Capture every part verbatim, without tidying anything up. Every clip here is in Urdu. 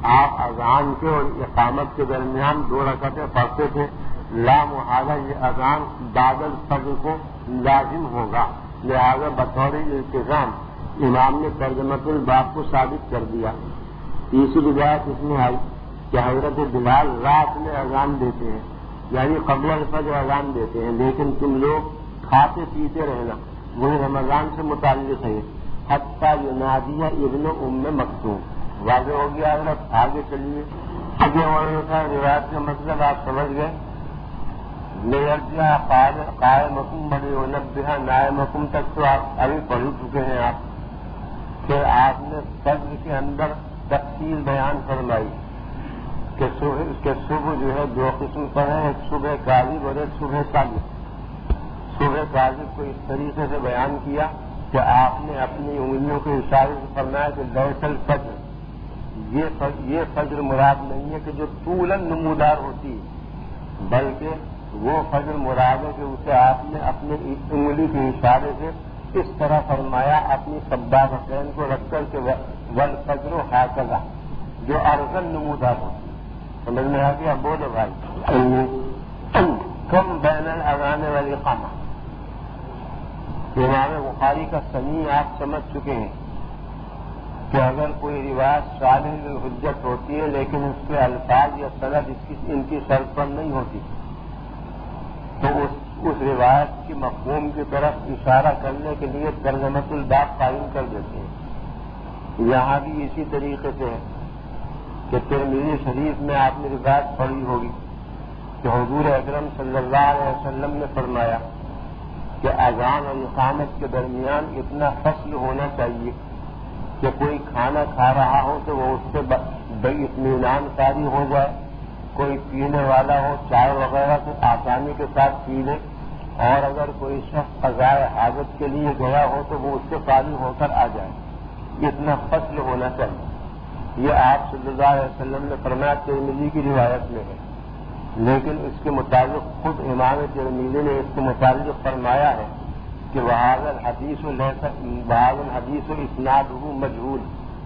آپ اذان کے اور اقامت کے درمیان دو رکعتیں پڑھتے تھے. لا محالہ یہ اذان بعد الفجر کو لازم ہوگا، لہذا بطور التزام امام نے ترجمۃ الباب کو ثابت کر دیا. تیسری روایت اس میں آئی کہ حضرت بلال رات میں اذان دیتے ہیں، یعنی قبل الفجر اذان دیتے ہیں، لیکن تم لوگ کھاتے پیتے رہنا، وہی رمضان سے متعلق ہے. حتیٰ ینادی ابن ام مکتوم. واضح ہو گیا حضرت، آگے چلیے. آگے اور روایت کا مطلب آپ سمجھ گئے. لیرجع قائمکم ولینبہ نائمکم تک تو آپ ابھی پڑھ چکے ہیں آپ، کہ آپ نے فجر کے اندر تفصیل بیان فرمائی کہ صبح جو ہے دو قسم پر ہے، ایک صبح کاذب اور ایک صبح صادق. صبح کاذب کو اس طریقے سے بیان کیا کہ آپ نے اپنی انگلیوں کے اشارے سے فرمایا کہ دراصل فجر یہ فجر مراد نہیں ہے کہ جو طولاً نمودار ہوتی ہے، بلکہ وہ فجر مراد ہے کہ اسے آپ نے اپنے انگلی کے اشارے سے اس طرح فرمایا اپنی سبابتین کو رکھ کر کے والفجر ہاکذا، جو ارزل نمودار ہوتی ہے. سمجھ میں آ گیا؟ بولو بھائی. کم بین الاذان والاقامہ. امام بخاری کا صنیع آپ سمجھ چکے ہیں کہ اگر کوئی روایت صالح للحجت ہوتی ہے لیکن اس کے الفاظ یا سند اس کی ان کی شرط پر نہیں ہوتی تو اس اس روایت کی مفہوم کی طرف اشارہ کرنے کے لیے ترجمۃ الباب قائم کر دیتے ہیں. یہاں بھی اسی طریقے سے ہے کہ ترمذی شریف میں آپ نے روایت پڑھی ہوگی کہ حضور اکرم صلی اللہ علیہ وسلم نے فرمایا کہ اذان اور اقامت کے درمیان اتنا فصل ہونا چاہیے کہ کوئی کھانا کھا رہا ہو تو وہ اس سے بے اطمینان کاری ہو جائے، کوئی پینے والا ہو چائے وغیرہ تو آسانی کے ساتھ پی لے، اور اگر کوئی شخص قضائے حاجت کے لیے گیا ہو تو وہ اس سے فارغ ہو کر آ جائے. اتنا فصل ہونا چاہیے. یہ آپ صلی اللہ علیہ وسلم نے فرمایا ترمذی کی روایت میں ہے، لیکن اس کے مطابق خود امام ترمذی نے اس کے متعلق فرمایا ہے کہ وہذا الحدیث وہذا الحدیث اسنادہ مجہول.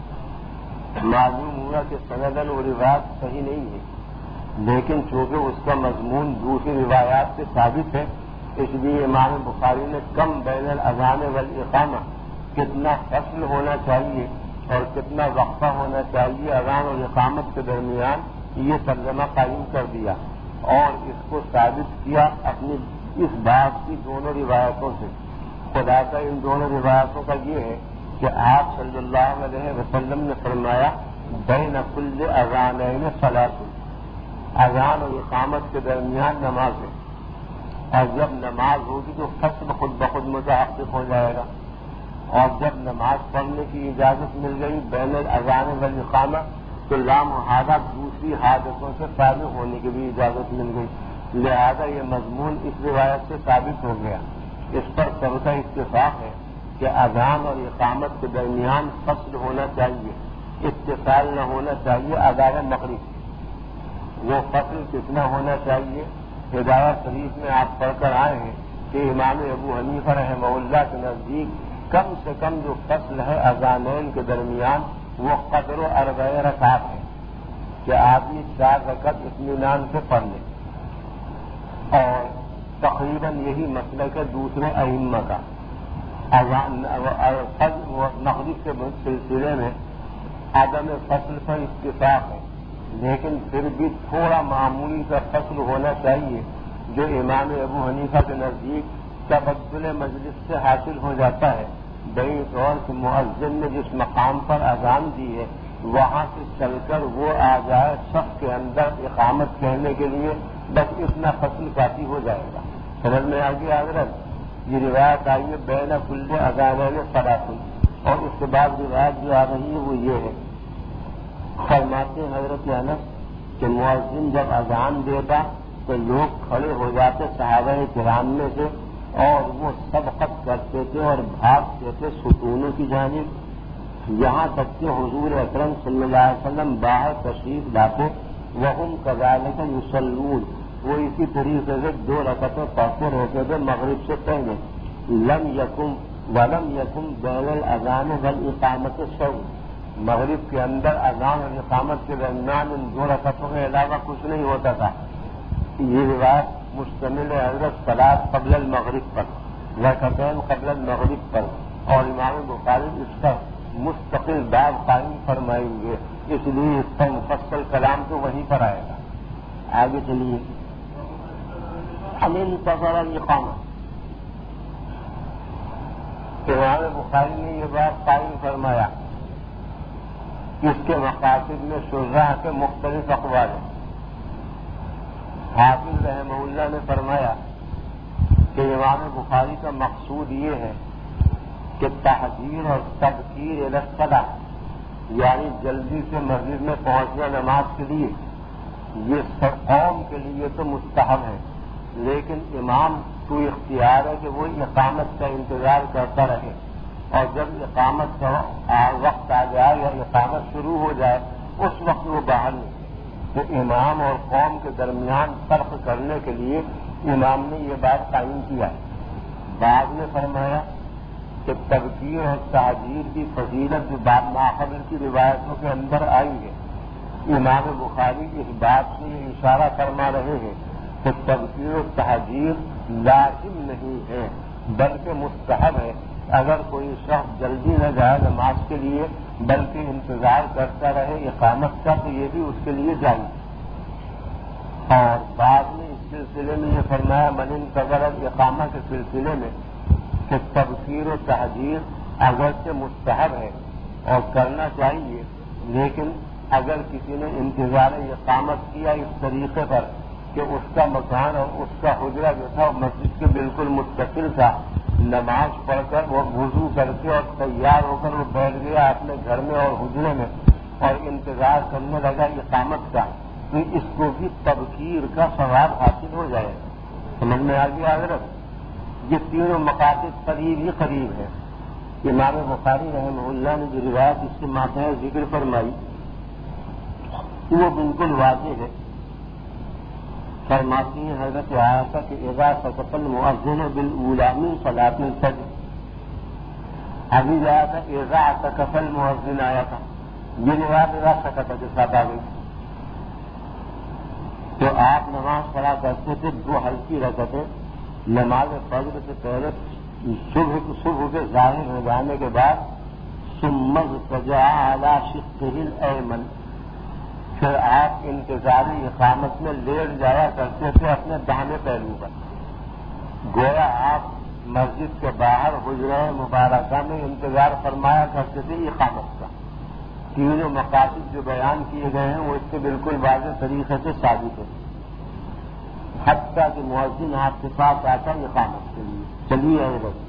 معلوم ہوا کہ سنداً وہ روایت صحیح نہیں ہے، لیکن چونکہ اس کا مضمون دوسری روایات سے ثابت ہے اس لیے امام بخاری نے کم بین الاذان والاقامہ، کتنا فصل ہونا چاہیے اور کتنا وقفہ ہونا چاہیے اذان اور اقامت کے درمیان، یہ ترجمہ قائم کر دیا اور اس کو ثابت کیا اپنی اس بات کی دونوں روایتوں سے. خدا کا ان دونوں روایتوں کا یہ ہے کہ آپ صلی اللہ علیہ وسلم نے فرمایا بین کل اذانین صلاۃ، اذان اور اقامت کے درمیان نماز ہے، اور جب نماز ہوگی تو فصل خود بخود متحقق ہو جائے گا. اور جب نماز پڑھنے کی اجازت مل گئی بین الاذان والاقامہ تو لامحالہ دوسری حاجتوں سے فارغ ہونے کی بھی اجازت مل گئی. لہذا یہ مضمون اس روایت سے ثابت ہو گیا. اس پر سب کا اتفاق ہے کہ اذان اور اقامت کے درمیان فصل ہونا چاہیے، اتصال نہ ہونا چاہیے ادائے مغرب. وہ فصل کتنا ہونا چاہیے؟ ہدایت شریف میں آپ پڑھ کر آئے ہیں کہ امام ابو حنیفہ رحمہ اللہ کے نزدیک کم سے کم جو فصل ہے اذانین کے درمیان وہ قدر و اربع رکعت ہے کہ آدمی چار رکعت اطمینان سے پڑھ لے. اور تقریباً یہی مسلک ہے دوسرے ائمہ کا. مغرب کے سلسلے میں عدم فصل پر اتفاق ہے، لیکن پھر بھی تھوڑا معمولی کا فصل ہونا چاہیے جو امام ابو حنیفہ کے نزدیک تبدل مجلس سے حاصل ہو جاتا ہے. بئی طور سے مؤذن نے جس مقام پر اذان دی ہے وہاں سے چل کر وہ آ جائے صف کے اندر اقامت کہنے کے لیے، بس اتنا فصل کافی ہو جائے گا. سمجھ میں آ گیا حضرت؟ یہ روایت آئی ہے بین کل اذانین صلاۃ، اور اس کے بعد روایت جو آ رہی ہے وہ یہ ہے، فرماتے ہیں حضرت انس کہ مؤذن جب اذان دیتا تو لوگ کھڑے ہو جاتے صحابہ کرام میں سے اور وہ سبقت کرتے تھے اور بھاگتے تھے ستونوں کی جانب، یہاں تک کہ حضور اکرم صلی اللہ علیہ وسلم باہر تشریف لاتے وہم کذالک یصلون، وہ اسی طریقے سے دو رکعتیں پڑھتے رہتے تھے مغرب سے پہلے. لم یکن ولم یکن بین الاذان والاقامت شیء، مغرب کے اندر اذان اور اقامت کے درمیان ان دو رکعتوں کے علاوہ کچھ نہیں ہوتا تھا. یہ روایت مشتمل ہے حضرت صلاۃ قبل المغرب پر، رکعتین قبل المغرب پر، اور امام بخاری اس پر مستقل باب قائم فرمائیں گے، اس لیے اس کا مفصل کلام تو وہیں پر آئے گا. آگے چلیے. امین انتظر الاقامہ، امام بخاری نے یہ بات قائم فرمایا. اس کے مقاصد میں شرح کے مختلف اقوال ہیں. حافظ رحمہ اللہ نے فرمایا کہ امام بخاری کا مقصود یہ ہے کہ تحذیر اور تبکیر الی الصلاۃ، یعنی جلدی سے مسجد میں پہنچنا نماز کے لیے، یہ سب قوم کے لیے تو مستحب ہے، لیکن امام کو اختیار ہے کہ وہ اقامت کا انتظار کرتا رہے، اور جب اقامت کا وقت آ جائے یا اقامت شروع ہو جائے اس وقت وہ باہر نکلے. تو امام اور قوم کے درمیان فرق کرنے کے لیے امام نے یہ بات قائم کیا ہے. بعد میں فرمایا کہ تبکیر اور تحذیر کی فضیلت جو بعد ماقبل کی روایتوں کے اندر آئی ہے، امام بخاری اس بات سے یہ اشارہ فرما رہے ہیں کہ تبکیر و تحذیر لازم نہیں ہے بلکہ مستحب ہے. اگر کوئی شخص جلدی نہ جائے نماز کے لیے بلکہ انتظار کرتا رہے اقامت کا تو یہ بھی اس کے لیے جائز. اور بعد میں اس سلسلے میں یہ فرمایا من انتظر اقامہ کے سلسلے میں کہ تبکیر و تحذیر اگرچہ مستحب ہے اور کرنا چاہیے، لیکن اگر کسی نے انتظار اقامت کیا اس طریقے پر کہ اس کا مکان اور اس کا حجرہ جو تھا مسجد کے بالکل متصل تھا، نماز پڑھ کر وہ وضو کر کے اور تیار ہو کر وہ بیٹھ گیا اپنے گھر میں اور حجرے میں اور انتظار کرنے لگا اقامت کا، تو اس کو بھی تبکیر کا ثواب حاصل ہو جائے. سمجھ میں آ گیا حضرت؟ یہ تینوں مقاصد قریب ہی قریب ہے. امام بخاری رحمہ اللہ نے جو روایت اس کے ماتحت ذکر فرمائی وہ بالکل واضح ہے. فرماتی ہیں حضرت عائشہ کہ اذا سقط المؤذن بالاولی من صلاۃ الفجر، ابھی جایا تھا اذا سقط المؤذن آیا تھا، یہ روایت اذا سقط کے ساتھ آ گئی. تو آپ نماز پڑھا کرتے تھے دو ہلکی رکعتیں نماز فجر سے پہلے صبح صبح کے ظاہر ہو جانے کے بعد، ثم اضطجع علی شقہ الایمن، پھر آپ انتظاری اقامت میں لیٹ جایا کرتے تھے اپنے داہنے پہلو پر. گویا آپ مسجد کے باہر حجرہ مبارکہ میں انتظار فرمایا کرتے تھے اقامت کا. تینوں مقاصد جو بیان کیے گئے ہیں وہ اس سے بالکل واضح طریقے سے ثابت ہے، حتیٰ کہ مؤذن آپ کے پاس آتا اقامت کے لیے. چلیے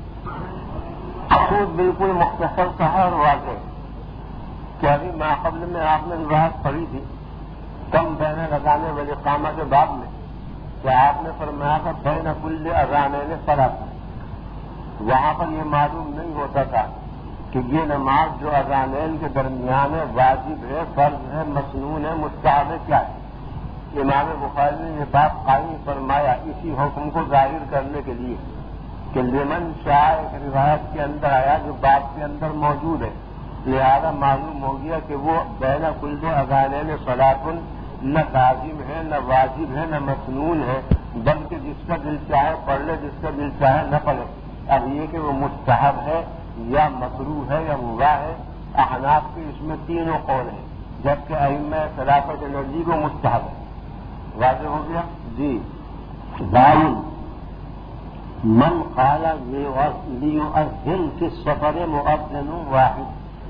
خود بالکل مختصر سا اور واضح کہ ابھی ماقبل میں آپ نے روایت پڑھی تھی کم بین لگانے والے اقامہ کے بعد میں کہ آپ نے فرمایا تھا بین کل اذانین صلاۃ. وہاں پر یہ معلوم نہیں ہوتا تھا کہ یہ نماز جو اذانین کے درمیان ہے واجب ہے، فرض ہے، مسنون ہے، مستحب ہے، کیا ہے. امام بخاری نے یہ بات قائم فرمایا اسی حکم کو ظاہر کرنے کے لیے کہ لمن شاء ایک روایت کے اندر آیا جو بات کے اندر موجود ہے، لہذا معلوم ہو گیا کہ وہ بین کل اذانین صلاۃ نہ لازم ہے، نہ واجب ہے، نہ مسنون ہے، بلکہ جس کا دل چاہے پڑھ لے، جس کا دل چاہے نہ پڑھے. اب یہ کہ وہ مستحب ہے یا مکروہ ہے یا مباح ہے، احناف کے اس میں تینوں قول ہیں، جبکہ ائمہ خلافت کے نزدیک وہ مستحب ہے. واضح ہو گیا جی. بائن من قال لیؤذن فی السفر مؤذن واحد،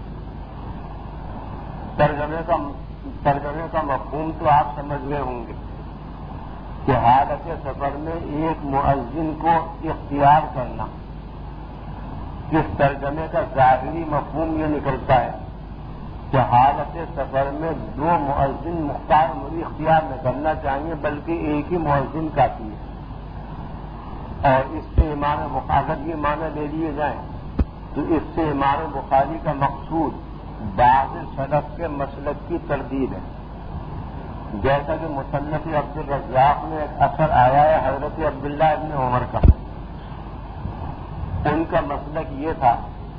ترجمے کا ترجمے کا مفہوم تو آپ سمجھ گئے ہوں گے کہ حالت سفر میں ایک مؤذن کو اختیار کرنا. اس ترجمے کا ظاہری مفہوم یہ نکلتا ہے کہ حالت سفر میں دو مؤذن مختار اختیار نہ کرنا چاہیے بلکہ ایک ہی مؤذن کافی ہے. اور اس سے امام بخاری یہ معنی لے لیے جائیں تو اس سے امام بخاری کا مقصود بعض سلف کے مسلک کی تردید ہے. جیسا کہ مصنف عبد الرزاق میں ایک اثر آیا ہے حضرت عبداللہ ابن عمر کا، ان کا مسلک یہ تھا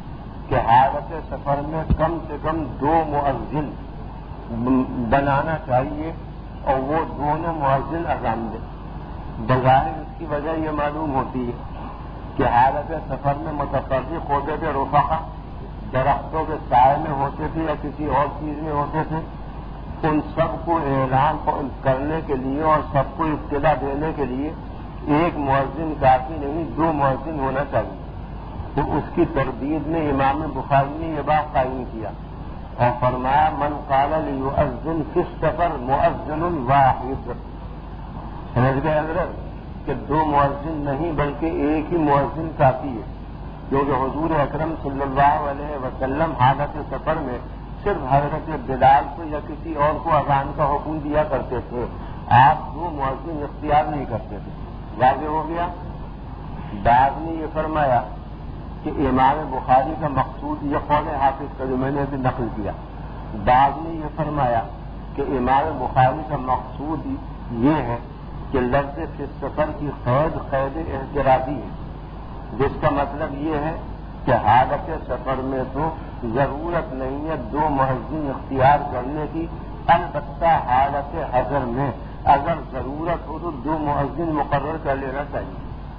کہ حالت سفر میں کم سے کم دو مؤذن بنانا چاہیے اور وہ دونوں مؤذن اذان دیں. بظاہر اس کی وجہ یہ معلوم ہوتی ہے کہ حالت سفر میں متفرق ہوتے تھے رفقا، درختوں کے سائے میں ہوتے تھے یا کسی اور چیز میں ہوتے تھے. ان سب کو اعلان کرنے کے لیے اور سب کو اطلاع دینے کے لیے ایک مؤذن کافی نہیں، دو مؤذن ہونا چاہیے. تو اس کی تردید میں امام بخاری نے یہ بات قائم کیا اور فرمایا من قال لیؤذن فی السفر مؤذن واحد. سمجھ گئے حضرت کہ دو مؤذن نہیں بلکہ ایک ہی مؤذن کافی ہے، کیونکہ حضور اکرم صلی اللہ علیہ وسلم حالت سفر میں صرف حضرت بلال کو یا کسی اور کو اذان کا حکم دیا کرتے تھے. آپ دو مؤذن اختیار نہیں کرتے تھے. واضح ہو گیا. بعض نے یہ فرمایا کہ امام بخاری کا مقصود یہ قول حافظ کا جو میں نے ابھی نقل کیا. بعض نے یہ فرمایا کہ امام بخاری کا مقصود یہ ہے کہ لفظ فی سفر کی قید قید احترازی ہے، جس کا مطلب یہ ہے کہ حالت سفر میں تو ضرورت نہیں ہے دو مؤذن اختیار کرنے کی، البتہ حالت حضر میں اگر ضرورت ہو تو دو مؤذن مقرر کر لینا چاہیے.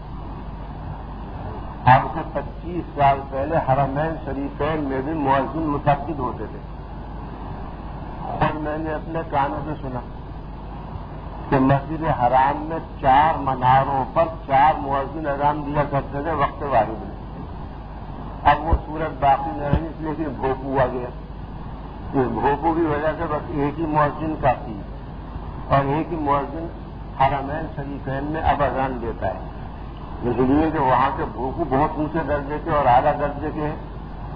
اب سے پچیس سال پہلے حرمین شریفین میں بھی مؤذن متعدد ہوتے تھے اور میں نے اپنے کانوں سے سنا کہ مسجد حرام میں چار مناروں پر چار مؤذن اذان دیا کرتے تھے وقت واحد میں. اب وہ صورت باقی نہ رہی اس لیے کہ بھوپو آ گیا. اس بھوپو کی وجہ سے بس ایک ہی مؤذن کافی ہے اور ایک ہی مؤذن حرمین شریفین میں اب اذان دیتا ہے، اس لیے کہ وہاں کے بھوپو بہت اونچے درجے کے اور اعلیٰ درجے کے ہیں،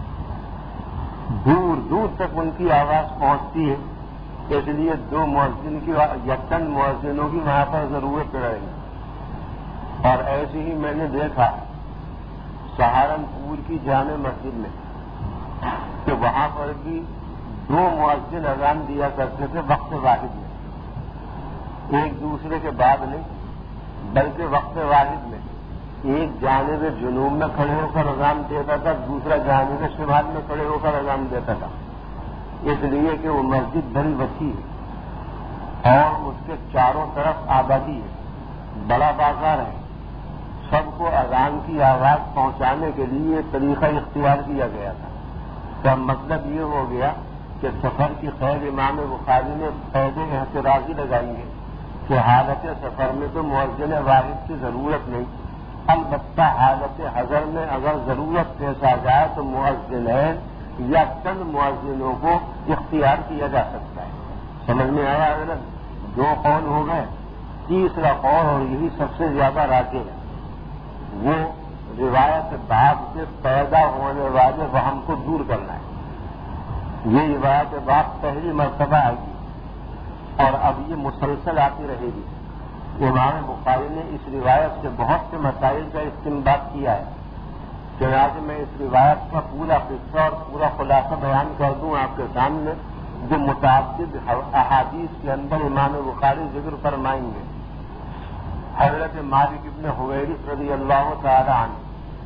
دور دور تک ان کی آواز پہنچتی ہے. اس لیے دو مؤذن کی یکن مؤذنوں کی وہاں پر ضرورت رہے گی. اور ایسے ہی میں نے دیکھا سہارنپور کی جامع مسجد میں کہ وہاں پر بھی دو مؤذن اذان دیا کرتے تھے وقت واحد میں، ایک دوسرے کے بعد نہیں بلکہ وقت واحد میں. ایک جانب جنوب میں کھڑے ہو کر اذان دیتا تھا، دوسرا جانب شمال میں کھڑے ہو کر اذان دیتا تھا، اس لیے کہ وہ مسجد بڑی وسیع ہے اور اس کے چاروں طرف آبادی ہے، بڑا بازار ہے. سب کو اذان کی آواز پہنچانے کے لیے ایک طریقہ اختیار کیا گیا تھا. تو مطلب یہ ہو گیا کہ سفر کی خیر امام بخاری نے قید احترازی لگائی ہے کہ حالت سفر میں تو مؤذن واحد کی ضرورت نہیں، البتہ حالت حضر میں اگر ضرورت پیش آ جائے تو مؤذنین یا چند مؤذنوں کو اختیار کیا جا سکتا ہے. سمجھ میں آیا حضرت؟ دو قول ہو گئے. تیسرا قول اور یہی سب سے زیادہ راجح ہے، وہ روایت بعد سے پیدا ہونے والے وہم کو دور کرنا ہے. یہ روایت بعد پہلی مرتبہ آئے گی اور اب یہ مسلسل آتی رہے گی. امام بخاری نے اس روایت سے بہت سے مسائل کا استنباط کیا ہے. چنانچہ میں اس روایت کا پورا قصہ اور پورا خلاصہ بیان کر دوں آپ کے سامنے، جو متعدد احادیث کے اندر امام بخاری ذکر فرمائیں گے. حضرت مالک ابن حویرث رضی اللہ تعالی عنہ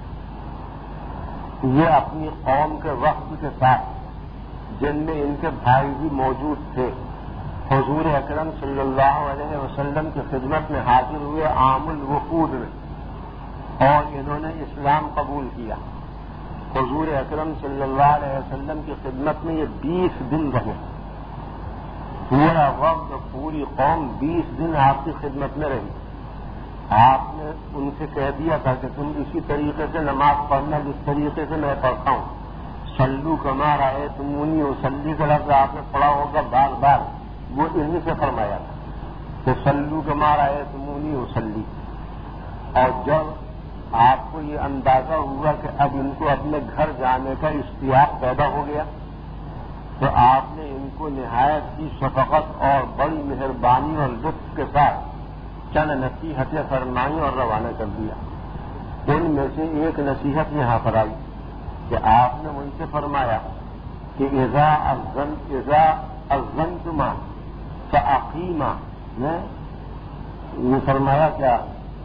یہ اپنی قوم کے وقت کے ساتھ، جن میں ان کے بھائی بھی موجود تھے، حضور اکرم صلی اللہ علیہ وسلم کی خدمت میں حاضر ہوئے عام الوفود میں اور انہوں نے اسلام قبول کیا. حضور اکرم صلی اللہ علیہ وسلم کی خدمت میں یہ بیس دن رہے. پورا وقت پوری قوم بیس دن آپ کی خدمت میں رہی. آپ نے ان سے کہہ دیا تھا کہ تم اسی طریقے سے نماز پڑھنا جس طریقے سے میں پڑھتا ہوں. سلو کما رہے تمونی وسلی کا لفظ آپ نے پڑھا ہوگا بار بار، وہ انہیں سے فرمایا تھا کہ سلو کما رہے تمونی وسلی. اور جب آپ کو یہ اندازہ ہوا کہ اب ان کو اپنے گھر جانے کا اشتیاق پیدا ہو گیا تو آپ نے ان کو نہایت کی شفقت اور بڑی مہربانی اور لطف کے ساتھ چند نصیحتیں فرمائیں اور روانہ کر دیا. ان میں سے ایک نصیحت یہاں پر آئی کہ آپ نے ان سے فرمایا کہ اذا اذن اذا اذنتما فاقیما، نے یہ فرمایا کیا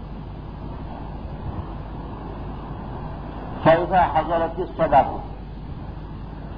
فاذا حضرت الصلاۃ،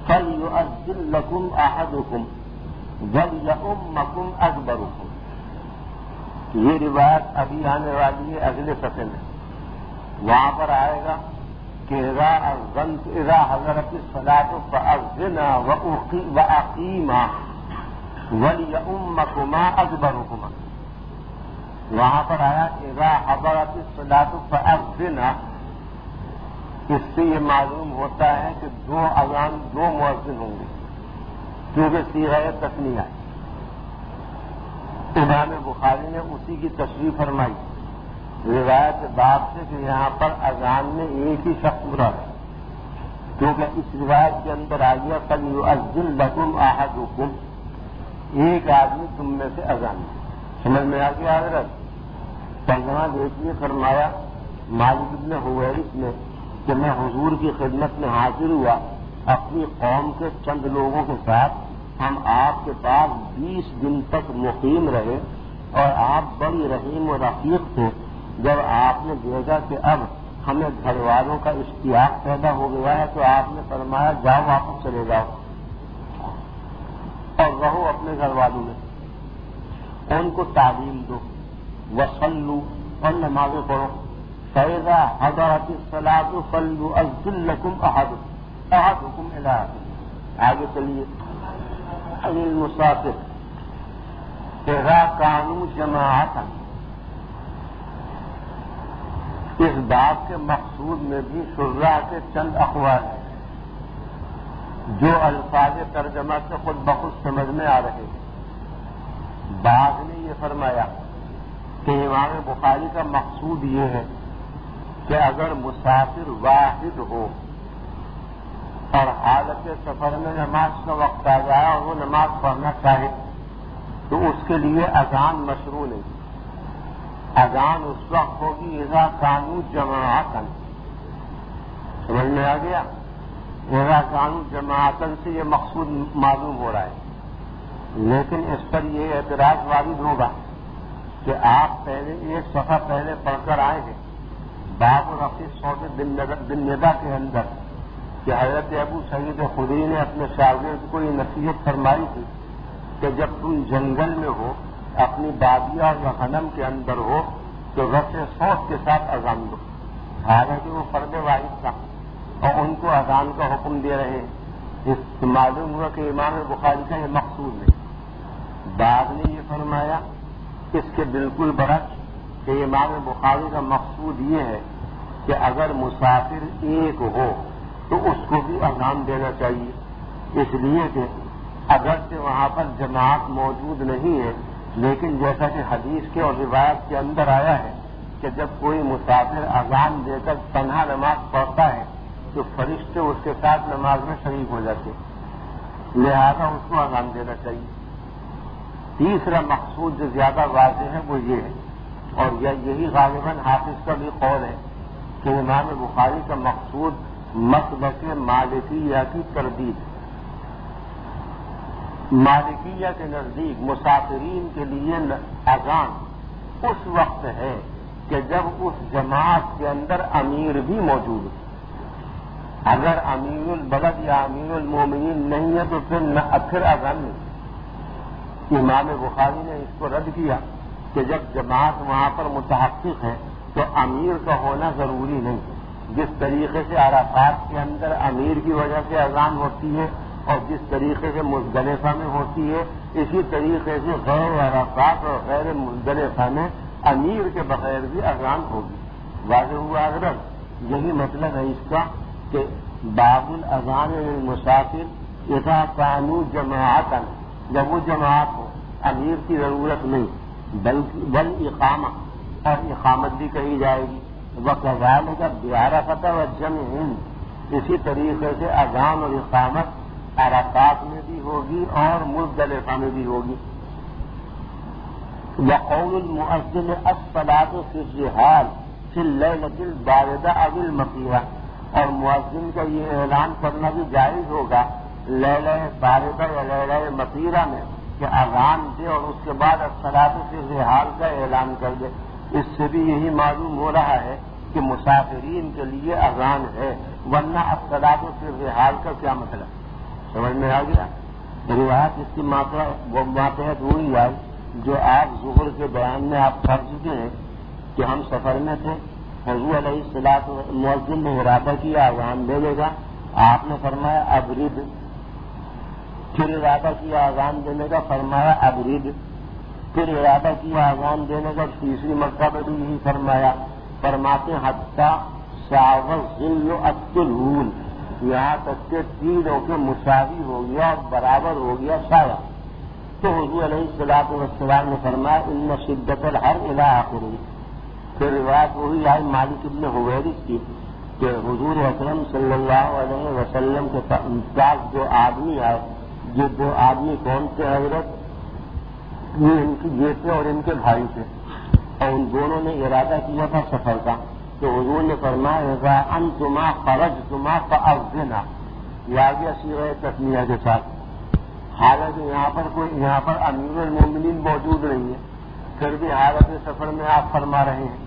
فَلْيُؤَذِّن لَكُمْ أَحَدُكُمْ وَلْيَؤُمَّكُمْ أَكْبَرُكُمْ. یہ روایت ابھی آنے والی ہے اگلے صفحے میں. وہاں پر آئے گا کہ اذا اذنت اذا حضرت الصلاۃ فاذنا واقیما وليؤمكما اكبركما. وہاں پر آیا اذا حضرت الصلاۃ فاذنا. اس سے یہ معلوم ہوتا ہے کہ دو اذان دو مؤذن ہوں گے کیونکہ صیغہ تثنیہ. امام بخاری نے اسی کی تشریح فرمائی روایت باب سے کہ یہاں پر اذان میں ایک ہی شخص مراد ہے کیونکہ اس روایت کے اندر آئیے فَلْيُؤَذِّن لَكُمْ أَحَدُكُمْ. ایک آدمی تم میں سے اذان. سمجھ میں آ گیا حضرت؟ ترجمہ دیکھیے فرمایا مالک بن حویرث نے کہ میں حضور کی خدمت میں حاضر ہوا اپنی قوم کے چند لوگوں کے ساتھ. ہم آپ کے پاس بیس دن تک مقیم رہے اور آپ بڑی رحیم و رفیق تھے. جب آپ نے دیکھا کہ اب ہمیں گھر والوں کا اشتیاق پیدا ہو گیا ہے تو آپ نے فرمایا جاؤ واپس چلے جاؤ اور رہو اپنے گھر والوں میں. ان کو تعلیم دو وصلوا اور نمازیں پڑھو. فَإِذَا حَضَرَتِ الصَّلَاةُ فَلْيُؤَذِّن لَكُمْ أَحَدُكُمْ إِلَىٰ آخِرِهِ. آگے چلیے. المسافر اذا كانوا جماعة. اس بات کے مقصود میں بھی شراح کے چند اقوال ہیں جو الفاظ ترجمہ سے خود بخود سمجھ میں آ رہے ہیں. بعض نے یہ فرمایا کہ امام بخاری کا مقصود یہ ہے کہ اگر مسافر واحد ہو اور حالت سفر میں نماز کا وقت آ جائے اور وہ نماز پڑھنا چاہے تو اس کے لیے اذان مشروع نہیں. اذان اس وقت ہوگی اذا کانوا جماعتن. سمجھ میں آ گیا؟ اذا کانوا جماعتن سے یہ مقصود معلوم ہو رہا ہے. لیکن اس پر یہ اعتراض وارد ہوگا کہ آپ پہلے ایک صفحہ پہلے پڑھ کر آئے ہیں باب رفع الصوت بالنداء کے اندر کہ حضرت ابو سعید خدری نے اپنے شاگرد کو یہ نصیحت فرمائی تھی کہ جب تم جنگل میں ہو اپنی بادیا یا غنم کے اندر ہو تو رفع صوت کے ساتھ اذان دو. حالانکہ وہ فرد واحد تھا اور ان کو اذان کا حکم دے رہے ہیں. اس معلوم ہوا کہ امام بخاری کا یہ مقصود ہے. بعد نے یہ فرمایا اس کے بالکل برعکس کہ امام بخاری کا مقصود یہ ہے کہ اگر مسافر ایک ہو تو اس کو بھی اذان دینا چاہیے. اس لیے کہ اگرچہ وہاں پر جماعت موجود نہیں ہے لیکن جیسا کہ حدیث کے اور روایت کے اندر آیا ہے کہ جب کوئی مسافر اذان دے کر تنہا نماز پڑھتا ہے تو فرشتے اس کے ساتھ نماز میں شریک ہو جاتے ہیں. لہذا اس کو اذان دینا چاہیے. تیسرا مقصود جو زیادہ واضح ہے وہ یہ ہے اور یہی غالباً حافظ کا بھی قول ہے کہ امام بخاری کا مقصود مسلک مالکیہ کی تردید. مالکیہ کے نزدیک مسافرین کے لیے اذان اس وقت ہے کہ جب اس جماعت کے اندر امیر بھی موجود ہے. اگر امیر البلد یا امیر المومنین نہیں ہے تو پھر پھر اذان نہیں. امام بخاری نے اس کو رد کیا کہ جب جماعت وہاں پر متحقق ہے تو امیر کا ہونا ضروری نہیں. جس طریقے سے عرفات کے اندر امیر کی وجہ سے اذان ہوتی ہے اور جس طریقے سے مزدلفہ میں ہوتی ہے اسی طریقے سے غیر عرفات اور غیر مزدلفہ میں امیر کے بغیر بھی اذان ہوگی. واضح ہوا حضرت؟ یہی مطلب ہے اس کا کہ باب الاذان للمسافر اذا كانوا جماعتا. جب وہ جماعت ہو امیر کی ضرورت نہیں بلکہ بل اقامہ اور اقامت بھی کہی جائے گی. وَكَذَلِكَ بِعَرَفَةَ وَالْجَمْعِ. اسی طریقے سے اذان اور اقامت عرفات میں بھی ہوگی اور مزدلفہ میں بھی ہوگی. وَقَوْلُ الْمُؤَذِّنِ الصَّلَاةُ فِي الرِّحَالِ فِي اللَّيْلَةِ الْبَارِدَةِ أَوِ الْمَطِيرَةِ. اور مؤذن کا یہ اعلان کرنا بھی جائز ہوگا لیلہ باردہ یا لیلہ مطیرہ میں کہ اذان دے اور اس کے بعد الصلاۃ فی الرحال کا اعلان کر دے. اس سے بھی یہی معلوم ہو رہا ہے کہ مسافرین کے لیے اذان ہے ورنہ الصلاۃ فی الرحال کا کیا مطلب؟ سمجھ میں آ گیا؟ روایت اس کی ماتحت وہی آئی جو آپ ظہر کے بیان میں آپ کر چکے ہیں کہ ہم سفر میں تھے، حضور علیہ الصلوۃ مؤذن نے ارادہ کیا اذان دینے کا، آپ نے فرمایا ابرد، پھر ارادہ کیا اذان دینے کا، فرمایا ابرد، پھر ارادہ کیا اذان دینے کا، تیسری مرتبہ بھی یہی فرمایا، فرماتے حتیٰ ساغ ظل الطلول، یہاں تک کہ تینوں کے مساوی ہو گیا اور برابر ہو گیا سایہ۔ تو حضور علیہ الصلوۃ والسلام نے فرمایا ان شدت الحر الی آخرہ۔ پھر روایت وہی آئی مالک ابن حویرث کی کہ حضور اکرم صلی اللہ علیہ وسلم کے پاس جو آدمی آئے، یہ دو آدمی کون تھے حضرت؟ یہ ان کی یہ تھے اور ان کے بھائی تھے، اور ان دونوں نے ارادہ کیا تھا سفر کا۔ تو حضور نے فرمایا اذا انتما خرجتما فاذنا، یہ آگے صیغہ تثنیہ کے ساتھ، حالانکہ یہاں پر کوئی یہاں پر امیر المومنین موجود نہیں ہے، پھر بھی حالت سفر میں آپ فرما رہے ہیں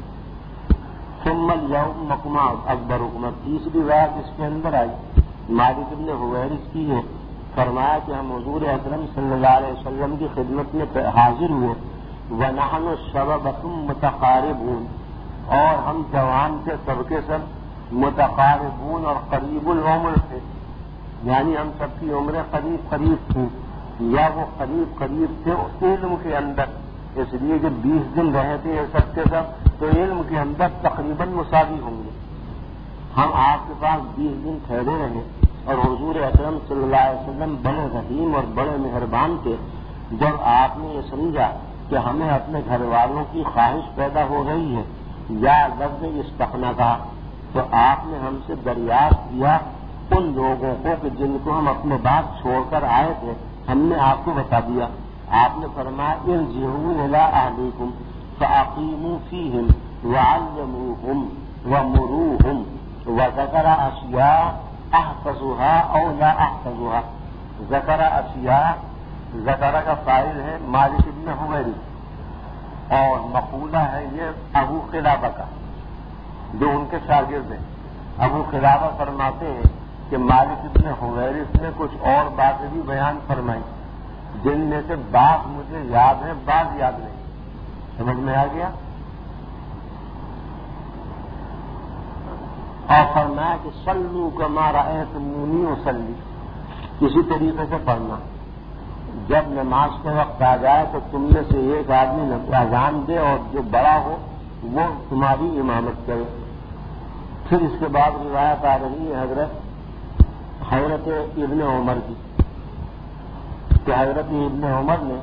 ثم اليوم مکما اکبر حکمت۔ تیسری بات اس کے اندر آئی مالک ابن حویرث کی ہے، فرمایا کہ ہم حضور اکرم صلی اللہ علیہ وسلم کی خدمت میں حاضر ہوئے، ونحن شبابۃ متقاربون، اور ہم جوان تھے سب کے سب، متقاربون اور قریب العمر تھے، یعنی ہم سب کی عمریں قریب قریب تھیں، یا وہ قریب قریب تھے علم کے اندر، اس لیے کہ بیس دن رہے تھے یہ سب کے سب، تو علم کے اندر تقریباً مساوی ہوں گے۔ ہم آپ کے پاس بیس دن ٹھہرے رہے اور حضور اکرم صلی اللہ علیہ وسلم بڑے رحیم اور بڑے مہربان تھے۔ جب آپ نے یہ سمجھا کہ ہمیں اپنے گھر والوں کی خواہش پیدا ہو رہی ہے، یا لفظ استغنا کا، تو آپ نے ہم سے دریافت کیا ان لوگوں کو کہ جن کو ہم اپنے بات چھوڑ کر آئے تھے، ہم نے آپ کو بتا دیا۔ آپ نے فرمایا ارجعوا الی اہلیکم فاقیموا فیہم وعلموہم ومروہم، وذکر اشیاء احفظها او لا احفظها۔ ذکر اشیاء، ذکر کا فاعل ہے مالک ابن حویرث، اور مقولہ ہے یہ ابو قلابہ کا جو ان کے شاگرد ہیں۔ ابو قلابہ فرماتے ہیں کہ مالک ابن حویرث نے کچھ اور باتیں بھی بیان فرمائی، جن میں سے بعض مجھے یاد ہے بعض یاد نہیں۔ سمجھ میں آ گیا؟ اور فرمایا کہ صلوا کما رأیتمونی اصلی، کسی طریقے سے پڑھنا، جب نماز کے وقت آ جائے تو تم میں سے ایک آدمی اذان دے اور جو بڑا ہو وہ تمہاری امامت کرے۔ پھر اس کے بعد روایت آ رہی ہے حضرت حضرت ابن عمر کی کہ حضرت ابن عمر نے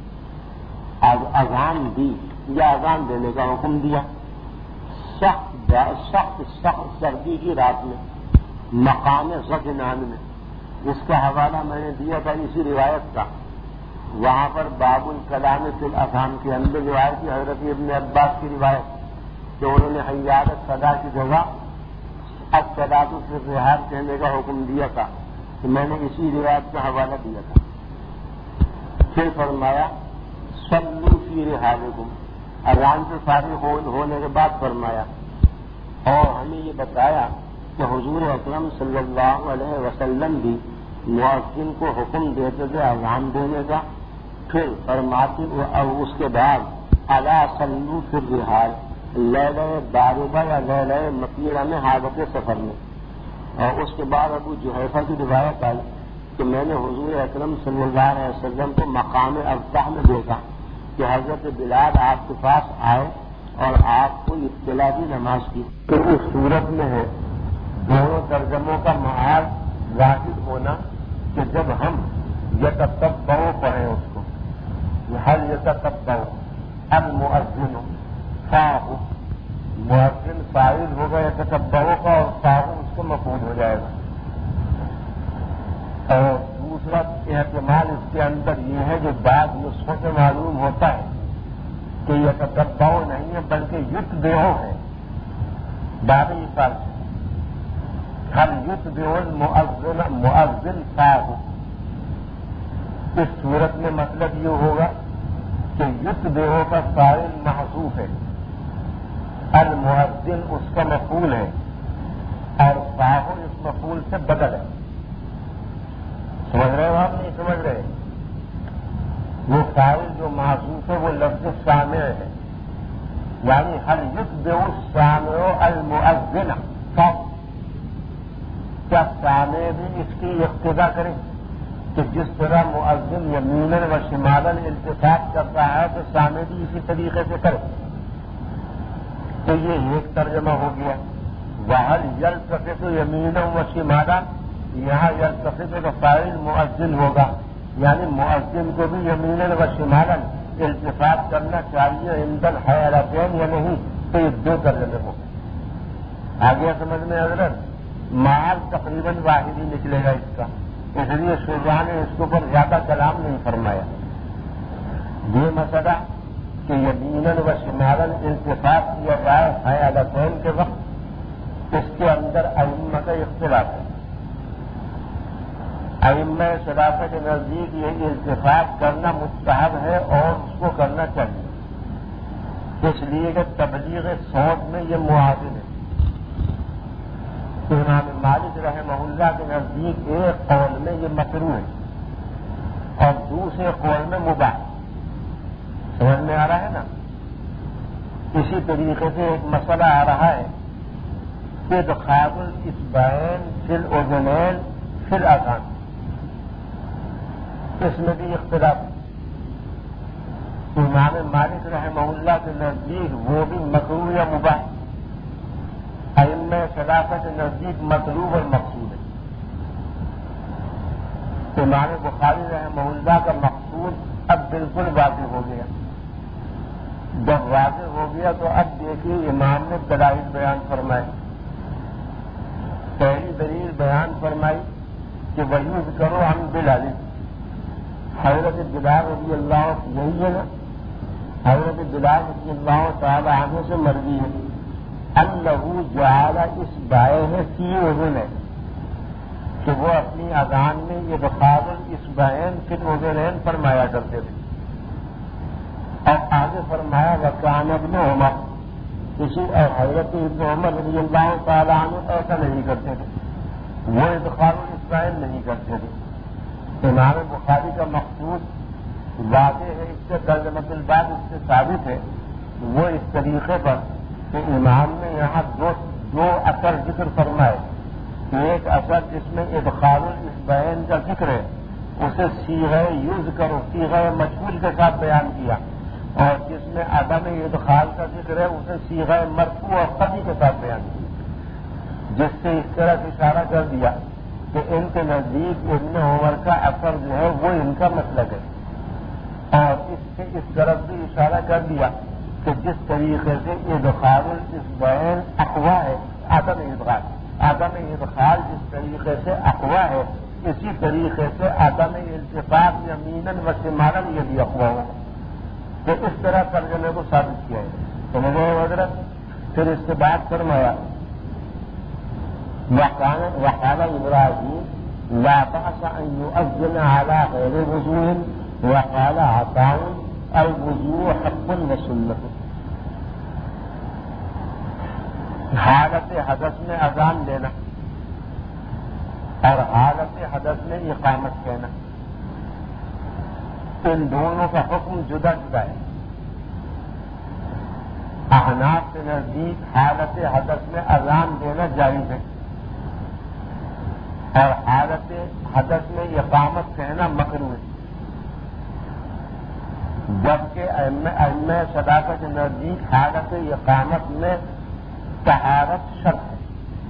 اذان دی یا اذان دینے کا حکم دیا سخت سخت سخت سردی کی رات میں مقام زجنان میں۔ اس کا حوالہ میں نے دیا تھا اسی روایت کا، وہاں پر باب الکلام فی الاذان کے اندر روایت کی حضرت ابن عباس کی روایت کہ انہوں نے حیات الصلاۃ کی جگہ الصلاۃ فی الرحال کہنے کا حکم دیا تھا، تو میں نے اسی روایت کا حوالہ دیا تھا۔ پھر فرمایا صلوا فی رحالکم، اذان سے فارغ ہونے کے بعد فرمایا، اور ہمیں یہ بتایا کہ حضور اکرم صلی اللہ علیہ وسلم بھی مؤذن کو حکم دیتے تھے اذان دینے کا، پھر فرماتے اور اس کے بعد الا صلوا فی الرحال، لیلہ داربہ یا لیلہ مطیرہ میں حالت سفر میں۔ اور اس کے بعد ابو جحیفہ کی روایت آئی کہ میں نے حضور اکرم صلی اللہ علیہ وسلم کو مقام افطاح میں دیکھا کہ حضرت بلال آپ کے پاس آئے اور آپ کو اطلاع دی نماز کی۔ تو اس صورت میں ہے دونوں ترجموں کا معاد ظاہر ہونا کہ جب ہم یتتبع پڑھیں اس کو، حل یتتبع المؤذن فاہ، مؤذن فاعل ہوگا یتتبع کا اور فاہ اس کو مفعول ہو جائے گا۔ اور دوسرا احتمال اس کے اندر یہ ہے جو بعض نسخوں سے معلوم ہوتا ہے کہ یہ تتبع نہیں ہے بلکہ یتبع ہے، بعد مثال سے ہم یتبع المؤذن مؤذن فاہ، اس صورت میں مطلب یہ ہوگا کہ یتبع کا فاعل محذوف ہے، المؤذن اس کا مفعول ہے، اور فاہ اس مفعول سے بدل ہے۔ سمجھ رہے ہو آپ نہیں سمجھ رہے؟ وہ فاعل جو محذوف ہے وہ لفظ سامع ہے، یعنی ہل یتبع السامع المؤذن، کیا سامع بھی اس کی اقتدا کرے کہ جس طرح مؤذن یمیناً و شمالاً التفات کر رہا ہے تو سامع بھی اسی طریقے سے کرے؟ تو یہ ایک ترجمہ ہو گیا۔ وَهَلْ يَلْتَفِتُ يَمِينًا وَشِمَالًا، یہاں یلتفت کا فاعل مؤذن ہوگا، یعنی مؤذن کو بھی یمیناً و شمالاً التفات کرنا چاہیے عند الحیرتین یا نہیں؟ تو یہ دو ترجمے ہو گئے۔ آگے سمجھ میں حضرت مال تقریباً واحد ہی نکلے گا اس کا، اس لیے شجاع نے اس کے اوپر زیادہ کلام نہیں فرمایا۔ یہ مسئلہ کہ یمیناً و شمالاً التفات کیا جائے حیرتین کے وقت، اس کے اندر ائمہ کا اختلاف ہے۔ ائمہ ثلاثہ کے نزدیک یہ التفات کرنا مستحب ہے اور اس کو کرنا چاہیے، اس لیے کہ تبلیغ صوت میں یہ معاون ہے۔ امام مالک رحمہ اللہ کے نزدیک ایک قول میں یہ مکروہ ہے اور دوسرے قول میں مباح۔ سمجھ میں آ رہا ہے نا؟ اسی طریقے سے ایک مسئلہ آ رہا ہے کہ ادخال الاصبعین فی الاذنین فی الاذان، اس میں بھی اختلاف ہے۔ امام مالک رحمہ اللہ کے نزدیک وہ بھی مکروہ یا مباح، ائمہ ثلاثہ کے نزدیک مطلوب اور مقصود ہے۔ امام بخاری رحمہ اللہ کا مقصود اب بالکل واضح ہو گیا۔ جب واضح ہو گیا تو اب دیکھیے امام نے دلائل بیان فرمائے۔ پہلی دلیل بیان فرمائی کہ ویوز کرو ہم بلال، حضرت بلال رضی اللہ یہی ہے نا، حضرت بلال رضی اللہ تعالی عنہ سے مروی ہے انہ جعل اصبعیہ فی اذنہ، کہ وہ اپنی اذان میں یہ ادخال الاصبعین فی الاذنین فرمایا کرتے تھے۔ اور آگے فرمایا وکان ابن عمر، کسی اور حضرت ابن عمر رضی اللہ تعالیٰ عنہ ایسا نہیں کرتے تھے، وہ ادخال الاصبعین نہیں کرتے تھے۔ امام بخاری کا مقصود واضح ہے، اس سے ترجمۃ الباب اس سے ثابت ہے، وہ اس طریقے پر کہ امام نے یہاں دو دو اثر ذکر فرمائے، ایک اثر جس میں ادخال الاصبعین کا ذکر ہے اسے صیغہ یوز کرو صیغہ مجہول کے ساتھ بیان کیا، اور جس میں عدم ادخال کا ذکر ہے اسے صیغہ مرفوع اور قطعی کے ساتھ بیان کیا، جس سے اس طرح سے اشارہ کر دیا کہ ان کے نزدیک ابن عمر کا اثر جو ہے وہ ان کا مسلک ہے، اور اس سے اس طرف بھی اشارہ کر دیا کہ جس طریقے سے ادخال الاصبعین اقوا ہے، عدم ادخال عدم ادخال جس طریقے سے اقوا ہے، اسی طریقے سے عدم التفات یمیناً و شمالاً یہ بھی اقوا ہو، تو اس طرح ترجمے کو ثابت کیا ہے۔ سمجھ گئے حضرت؟ پھر اس کے بعد فرمایا وقال ابراہیم لا بأس ان يؤذن على غير وضوء وقال عطاء الوضوء حق وسنة، حالت حدث میں اذان دینا اور حالت حدث میں اقامت کہنا، ان دونوں کا حکم جدا جدا ہے۔ احناف کے نزدیک حالت حدث میں اذان دینا جائز ہے اور حالت حدث میں اقامت کہنا مکروہ ہے، جبکہ ائمہ ثلاثہ کے نزدیک حالت اقامت میں طہارت شرط ہے۔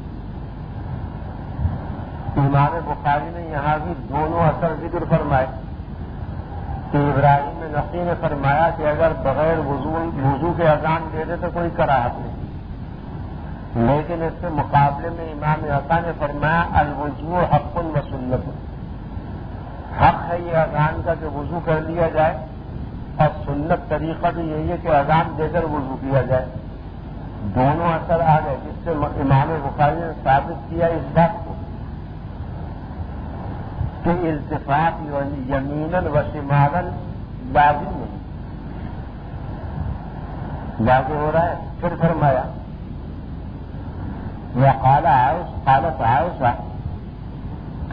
امام بخاری نے یہاں بھی دونوں اثر ذکر فرمائے کہ ابراہیم نقی نے فرمایا کہ اگر بغیر وضو وضو کے اذان دے دے تو کوئی کراہت نہیں، لیکن اس کے مقابلے میں امام عطا نے فرمایا الوضو حق و سنت، حق ہے یہ اذان کا کہ وضو کر لیا جائے، اور سنت طریقہ بھی یہی ہے کہ اذان دے کر وضو کیا جائے۔ دونوں اثر آ گئے، جس سے امام بخاری نے ثابت کیا اس بات کو کہ التفات یمیناً و شمالاً لازم نہیں، واضح ہو رہا ہے۔ پھر فرمایا وقال عائشہ قالت عائشہ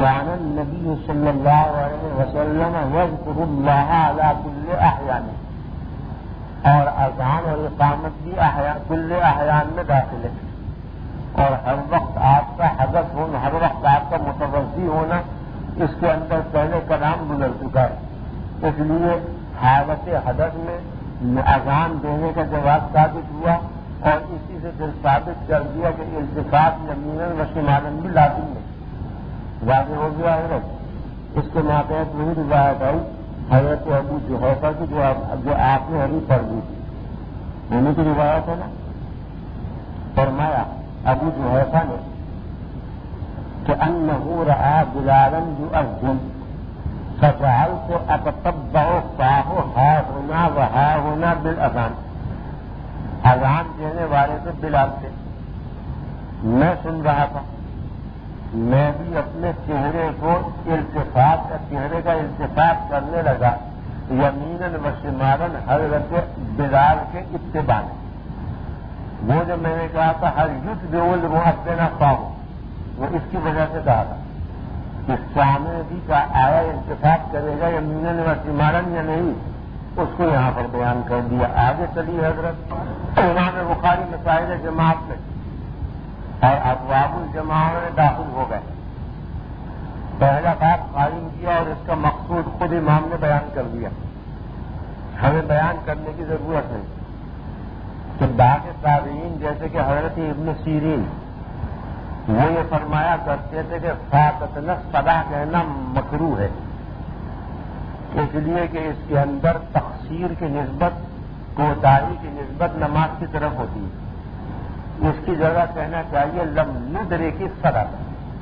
كان النبي صلی اللہ علیہ وسلم يذكر الله على كل احيان، اور اذان اور اقامت بھی احیان کل احیان میں داخل ہے، اور ہر وقت آپ کا حدث ہونا، ہر وقت آپ کا متوضی ہونا، اس کے اندر پہلے کلام گزر چکا ہے، اس لیے حالت حدث میں اذان دینے کا جواز ثابت ہوا، اور اسی سے پھر ثابت کر دیا کہ التفات یمیناً و شمالاً بھی لازم ہے، واضح ہو گیا حضرت۔ اس کے ماتحت وہی روایت آئی حضرت ابو جحیفہ کی جو جو آپ نے ابھی پڑھ دی تھی، انہیں کی روایت ہے نا، فرمایا ابو جحیفہ نے کہ انہ رأى بلالا یؤذن فجعلت اتتبع فاه ها هنا وها هنا بالاذان، اذان دینے والے تو بلال تھے، میں سن رہا تھا، میں بھی اپنے چہرے کو التفات کا چہرے کا التفات کرنے لگا یمیناً و شمالاً حضرت بلال کے اتباع میں۔ وہ جو میں نے کہا تھا ہر یتبع المؤذن فاه، وہ اس کی وجہ سے کہا تھا کہ سامنے بھی کا آیا التفات کرے گا یمیناً و شمالاً یا نہیں، اس کو یہاں پر بیان کر دیا۔ آگے چلیے حضرت، امام بخاری مسائل جماعت میں اور ابواب الجماعت میں داخل ہو گئے، پہلا باب قائم کیا اور اس کا مقصود خود امام نے بیان کر دیا، ہمیں بیان کرنے کی ضرورت نہیں کہ بعض تابعین جیسے کہ حضرت ابن سیرین وہ یہ فرمایا کرتے تھے کہ فاتتنا الصلاۃ کہنا مکروہ ہے، اس لیے کہ اس کے اندر تقصیر کی نسبت، کوتاہی کی نسبت نماز کی طرف ہوتی ہے، اس کی جگہ کہنا چاہیے لم ندرک الصلاۃ،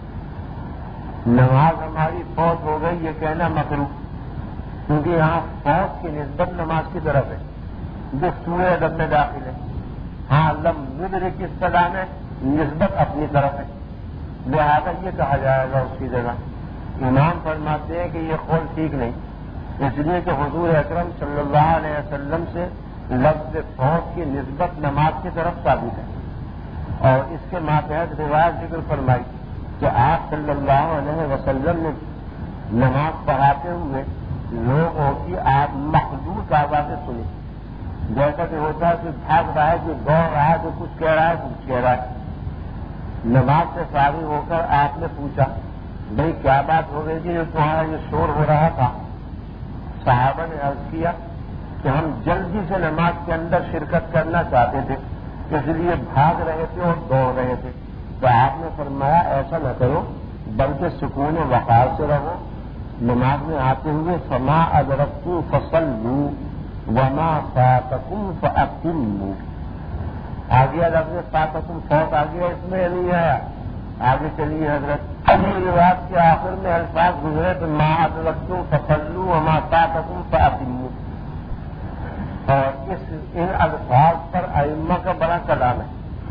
نماز ہماری فوت ہو گئی یہ کہنا مکروہ، کیونکہ یہاں فوت کی نسبت نماز کی طرف ہے جو سورہ ادب میں داخل ہے۔ ہاں لم ندرک الصلاۃ میں نسبت اپنی طرف ہے، لہذا یہ کہا جائے گا اس کی جگہ۔ امام فرماتے ہیں کہ یہ قول ٹھیک نہیں، اس لیے کہ حضور اکرم صلی اللہ علیہ وسلم سے لفظ فوت کی نسبت نماز کی طرف ثابت ہے، اور اس کے ماتحت روایت ذکر فرمائی کہ آپ صلی اللہ علیہ وسلم نے نماز پڑھاتے ہوئے لوگوں کی آپ محدود آوازیں سنی، جیسا کہ ہوتا ہے کہ بھاگ رہا ہے، کہ دوڑ رہا ہے، کہ کچھ کہہ رہا ہے کچھ کہہ رہا ہے۔ نماز سے فارغ ہو کر آپ نے پوچھا بھئی کیا بات ہو گئی تھی جو تمہارا یہ شور ہو رہا تھا؟ صحابہ نے عرض کیا کہ ہم جلدی سے نماز کے اندر شرکت کرنا چاہتے تھے، اس لیے بھاگ رہے تھے اور دوڑ رہے تھے۔ تو آپ نے فرمایا ایسا نہ کرو بلکہ سکون و وقار سے رہو، نماز میں آتے ہوئے فما ادرکتم فصلوا وما فاتکم فاتموا، آگے لفظ فاتکم فوت آ گیا، اس میں نہیں آیا۔ آگے چلیے حضرت، ابھی روایت کے آخر میں الفاظ گزرے تو ما ادرکتم فصلوا وما فاتکم فاتموا، اور اس ان الفاظ پر ائمہ کا بڑا کلام ہے۔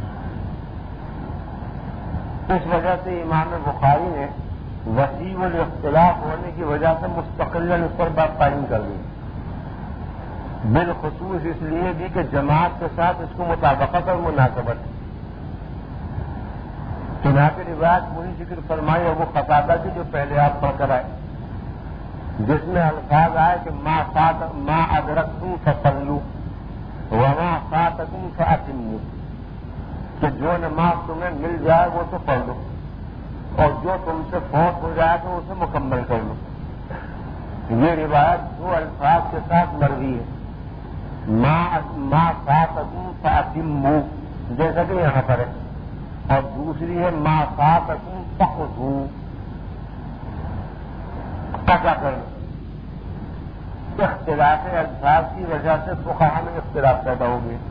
اس وجہ سے امام بخاری نے وسیع الاختلاف ہونے کی وجہ سے مستقل اس پر بات قائم کر دی، بالخصوص اس لیے بھی کہ جماعت کے ساتھ اس کو مطابقت اور مناسبت ہے۔ چنانچہ روایت وہی ذکر فرمائی ابو قتادہ کی جو پہلے آپ پڑھ کر آئے، جس میں الفاظ آئے کہ ما فات ما ادرکتم فصلوا وما فاتکم فاتموا، کہ جو نماز تمہیں مل جائے وہ تو پڑھ لو، اور جو تم سے فوت ہو جائے تو اسے مکمل کر لو۔ یہ روایت دو الفاظ کے ساتھ مروی ہے، ما ما فاتکم فاتموا جیسا کہ یہاں پر ہے، اور دوسری ہے ما فاتکم فخذوا، قطع کر لو۔ اختلاف الفاظ کی وجہ سے فقہا میں اختلاف پیدا ہو گئے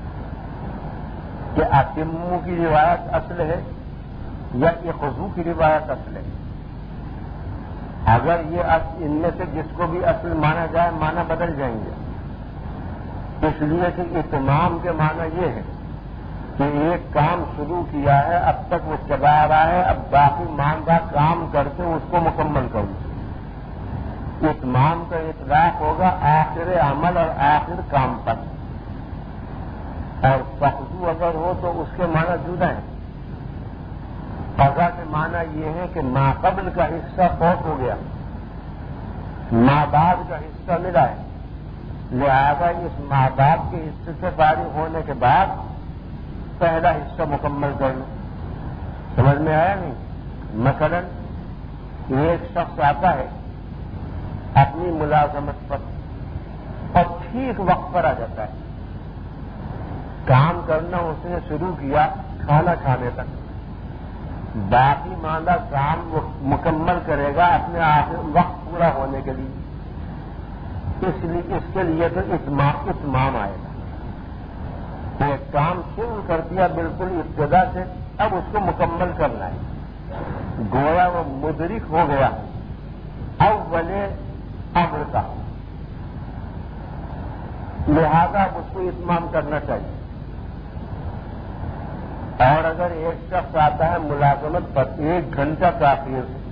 کہ اتموا کی روایت اصل ہے یا اخذوا کی روایت اصل ہے۔ اگر یہ ان میں سے جس کو بھی اصل مانا جائے مانا بدل جائیں گے، اس لیے کہ اتمام کے معنی یہ ہے کہ ایک کام شروع کیا ہے اب تک وہ چلا رہا ہے، اب باقی ماندہ کام کرتے اس کو مکمل کروں۔ اتمام کا اطلاق ہوگا آخر عمل اور آخر کام پر، اور فخذو اگر ہو تو اس کے معنی جدا ہے۔ قضا کے معنی یہ ہے کہ ما قبل کا حصہ فوت ہو گیا، ما بعد کا حصہ ملا ہے، لہذا اس ما بعد کے حصے سے فارغ ہونے کے بعد پہلا حصہ مکمل کر لوں۔ سمجھ میں آیا نہیں؟ مثلا ایک شخص آتا ہے اپنی ملازمت پر اور ٹھیک وقت پر آ جاتا ہے، کام کرنا اس نے شروع کیا کھانا کھانے تک، باقی ماندہ کام وہ مکمل کرے گا اپنے آخر وقت پورا ہونے کے لیے، اس لیے اس کے لیے تو اتمام اتمام آئے گا۔ ایک کام شروع کر دیا بالکل ابتدا سے، اب اس کو مکمل کرنا ہے، گویا وہ مدرک ہو گیا اول امر کا، لہذا اس کو اتمام کرنا چاہیے۔ اور اگر ایک شخص آتا ہے ملازمت پر ایک گھنٹہ تاخیر سے،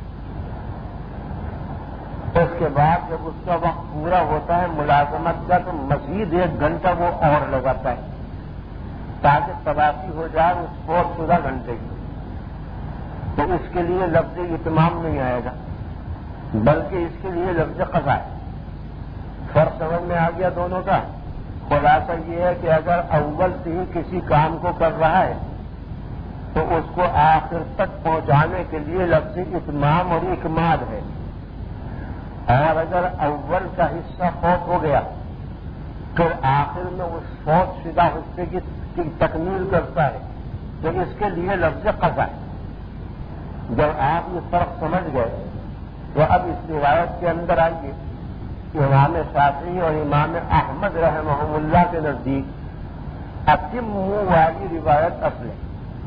اس کے بعد جب اس کا وقت پورا ہوتا ہے ملازمت کا تو مزید ایک گھنٹہ وہ اور لگاتا ہے تاکہ تباہی ہو جائے اس فوت شدہ گھنٹے کی، تو اس کے لیے لفظ اتمام نہیں آئے گا بلکہ اس کے لیے لفظ قضا ہے۔ فرق سمجھ میں آ گیا دونوں کا؟ خلاصہ یہ ہے کہ اگر اول سے ہی کسی کام کو کر رہا ہے تو اس کو آخر تک پہنچانے کے لیے لفظ اتمام اور اکمال ہے، اور اگر اول کا حصہ فوت ہو گیا پھر آخر میں اس فوت شدہ حصے کی تکمیل کرتا ہے تو اس کے لیے لفظ قضا ہے۔ جب آپ یہ فرق سمجھ گئے تو اب اس روایت کے اندر آئیے، امام شافعی اور امام احمد رحمہ اللہ کے نزدیک اتم والی روایت اصل ہے،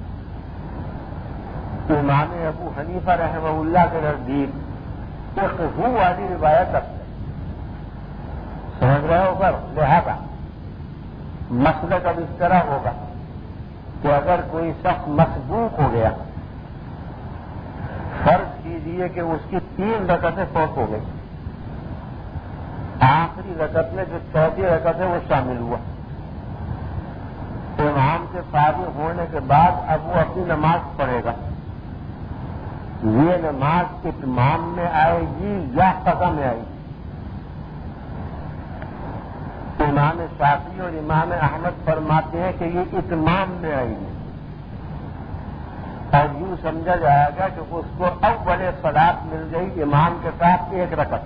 امام ابو حنیفہ رحمہ اللہ کے نزدیک فقہ والی روایت اصل ہے۔ سمجھ رہے ہو پر لہذا مسلک اب اس طرح ہوگا کہ اگر کوئی شخص مسبوق ہو گیا، فرض کیجیے کہ اس کی تین رکعتیں فوت ہو گئی، آخری رکعت میں جو چوتھی رکعت ہے وہ شامل ہوا، امام سے فارغ ہونے کے بعد اب وہ اپنی نماز پڑھے گا، یہ نماز اتمام میں آئے گی یا قضا میں آئے گی؟ امام شافعی اور امام احمد فرماتے ہیں کہ یہ اتمام میں آئے گی، اور یوں سمجھا جائے گا کہ اس کو اول صلاۃ مل گئی امام کے ساتھ ایک رکعت،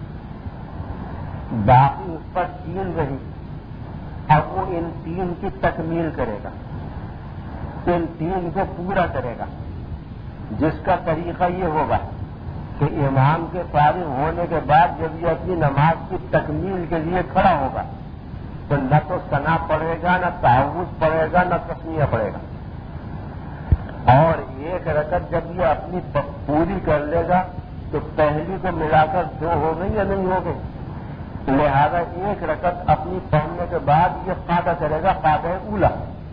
باقی اس پر تین رہی، اب وہ ان تین کی تکمیل کرے گا، ان تین کو پورا کرے گا، جس کا طریقہ یہ ہوگا کہ امام کے فارغ ہونے کے بعد جب یہ اپنی نماز کی تکمیل کے لیے کھڑا ہوگا تو نہ تو ثنا پڑے گا، نہ تعوذ پڑے گا، نہ تسمیہ پڑے گا، اور ایک رکعت جب یہ اپنی پوری کر لے گا تو پہلی کو ملا کر دو ہو گئی یا نہیں ہو گئی، لہذا ایک رکعت اپنی پڑھنے کے بعد یہ قاعدہ کرے گا قاعدہ اولا،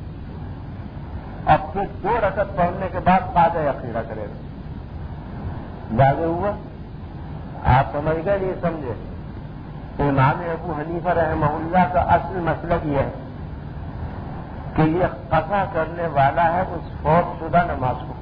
اب پھر دو رکعت پڑھنے کے بعد قاعدہ اخیرہ کرے گا۔ واضح ہوا؟ آپ سمجھ گئے نہیں سمجھے؟ امام ابو حنیفہ رحمہ اللہ کا اصل مسلک یہ ہے کہ یہ قضا کرنے والا ہے اس فوت شدہ نماز کو،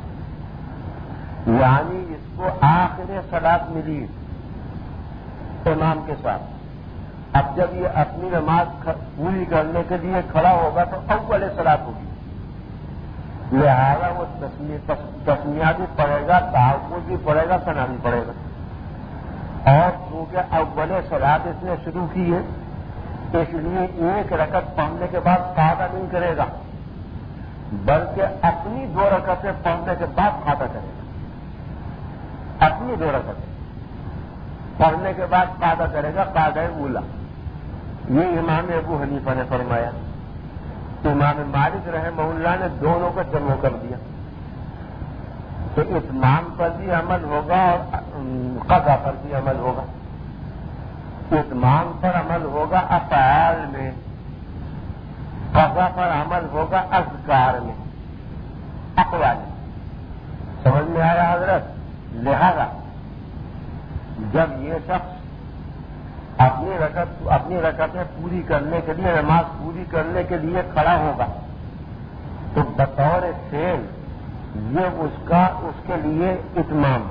یعنی اس کو آخر صلاۃ ملی امام کے ساتھ، اب جب یہ اپنی نماز پوری کرنے کے لیے کھڑا ہوگا تو اول صلاۃ ہوگی، لہذا وہ تسمیہ بھی پڑے گا، تعوذ بھی پڑے گا، ثنا بھی پڑے گا، اور چونکہ اول صلاۃ اس نے شروع کی ہے اس لیے ایک رکعت پڑھنے کے بعد قاعدہ نہیں کرے گا بلکہ اپنی دو رکعتیں پڑھنے کے بعد قاعدہ کرے گا، اپنی دو رکعتیں پڑھنے کے بعد قاعدہ کرے گا قاعدہ اولا۔ یہ امام ابو حنیفہ نے فرمایا، امام مالک رحمہ اللہ نے دونوں کو جمع کر دیا کہ اتمام پر بھی عمل ہوگا اور قضا پر بھی عمل ہوگا، اتمام پر عمل ہوگا افعال میں، قضا پر عمل ہوگا اذکار میں، اقوال میں۔ سمجھ میں آیا حضرت؟ لہذا جب یہ شخص اپنی رکعت اپنی رکعتیں پوری کرنے کے لیے نماز پوری کرنے کے لیے کھڑا ہوگا تو بطور فعل یہ اس کا اس کے لیے اتمام،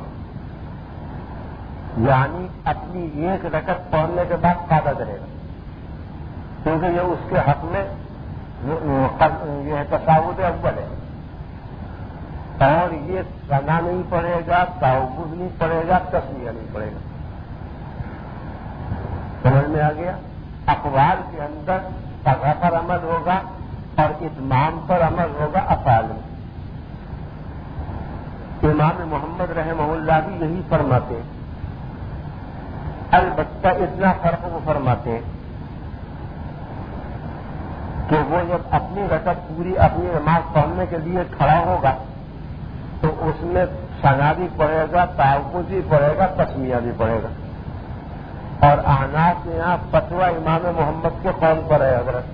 یعنی اپنی ایک رکعت پڑھنے کے بعد قاعدہ کرے گا، کیونکہ یہ اس کے حق میں یہ تصاوت اول ہے، اور یہ ثنا نہیں پڑے گا، تعوذ نہیں پڑے گا، تسمیہ نہیں پڑے گا۔ سمجھ میں آ گیا؟ اقوال کے اندر سزا پر عمل ہوگا اور اتمام پر عمل ہوگا افعال میں۔ امام محمد رحمہ اللہ بھی یہی فرماتے ہیں، البتہ اتنا فرق وہ فرماتے ہیں کہ وہ جب اپنی رکعت پوری اپنی نماز پڑھنے کے لیے کھڑا ہوگا تو اس میں ثنا بھی پڑے گا، تعوذ بھی پڑے گا، تسمیہ بھی پڑے گا۔ اور احناف کے یہاں فتویٰ امام محمد کے قول پر ہے حضرت،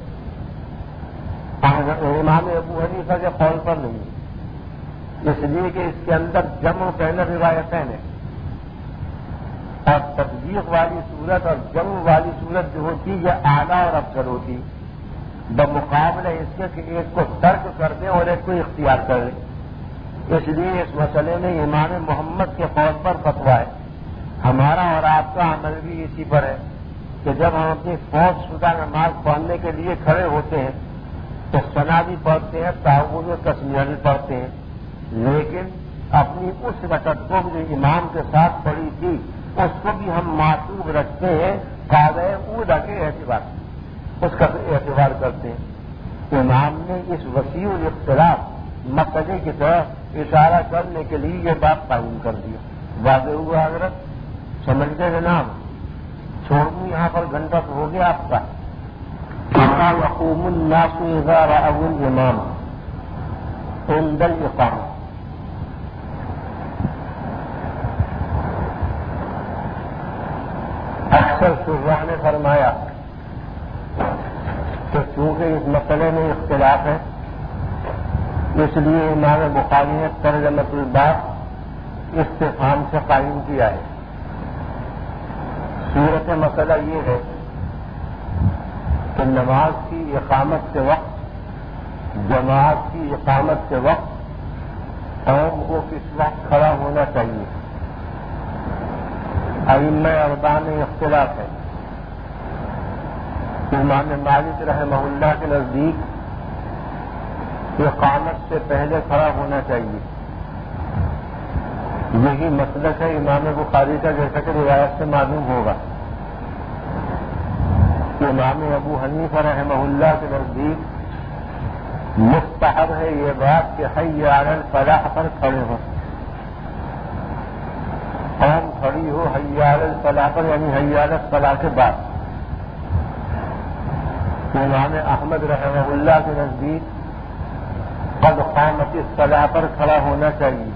امام ابو حنیفہ کے قول پر نہیں، اس لیے کہ اس کے اندر جمع بین روایتیں ہیں، اور تصدیق والی صورت اور جمع والی صورت جو ہوتی یہ اعلیٰ اور افضل ہوتی، بمقابلہ اس کے کہ ایک کو ترک کر دیں اور ایک کو اختیار کر لیں۔ اس لیے اس مسئلے میں امام محمد کے قول پر فتویٰ ہے۔ ہمارا اور آپ کا عمل بھی اسی پر ہے کہ جب ہم اپنی فوج شدہ نماز پڑھنے کے لیے کھڑے ہوتے ہیں تو ثنا بھی پڑھتے ہیں، تعوذ و تسمیہ بھی پڑھتے ہیں، لیکن اپنی اس رکعت کو جو امام کے ساتھ پڑھی تھی اس کو بھی ہم معطوف رکھتے ہیں قاعدہ اولیٰ کے اعتبار، اس کا اعتبار کرتے ہیں۔ امام نے اس وسیع الاختلاف مسئلے کی طرف اشارہ کرنے کے لیے یہ بات قائم کر دیا۔ واضح ہوا حضرت؟ سمجھتے جناب؟ چھوڑ دوں یہاں پر گھنٹہ تو ہو گیا آپ کا۔ یقوم الناس اذا رأوا الامام عند الاقامہ، اکثر شراح نے فرمایا کہ چونکہ اس مسئلے میں اختلاف ہے اس لیے امام بخاری نے ترجمۃ الباب استفہام سے قائم کیا ہے۔ صورت مسئلہ یہ ہے کہ نماز کی اقامت کے وقت، جماعت کی اقامت کے وقت قوم کو کس وقت کھڑا ہونا چاہیے؟ ائمہ اربعہ میں اختلاف ہے۔ امام مالک رحمہ اللہ کے نزدیک اقامت سے پہلے کھڑا ہونا چاہیے، یہی مسلک ہے امام بخاری کا، جیسا کہ روایت سے معلوم ہوگا۔ امام ابو حنیفہ رحمہ اللہ کے نزدیک مستحب ہے یہ بات کہ حی علی الفلاح پر کھڑے ہو، قوم کھڑی ہو حی علی الفلاح پر، یعنی حی علی الفلاح کے بعد۔ امام احمد رحمہ اللہ کے نزدیک قد قامت الصلاح پر کھڑا ہونا چاہیے،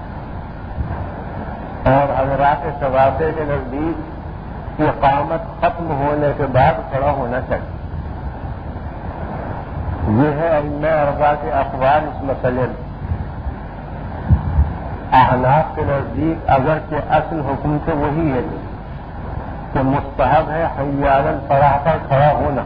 اور حضرات شوافع کے نزدیک اقامت ختم ہونے کے بعد کھڑا ہونا چاہیے۔ یہ ہے ائمہ اربعہ کے اقوال اس مسئلے میں۔ احناف کے نزدیک اگرچہ اصل حکم تو وہی ہے کہ مستحب ہے حی علی الفلاح پر کھڑا ہونا،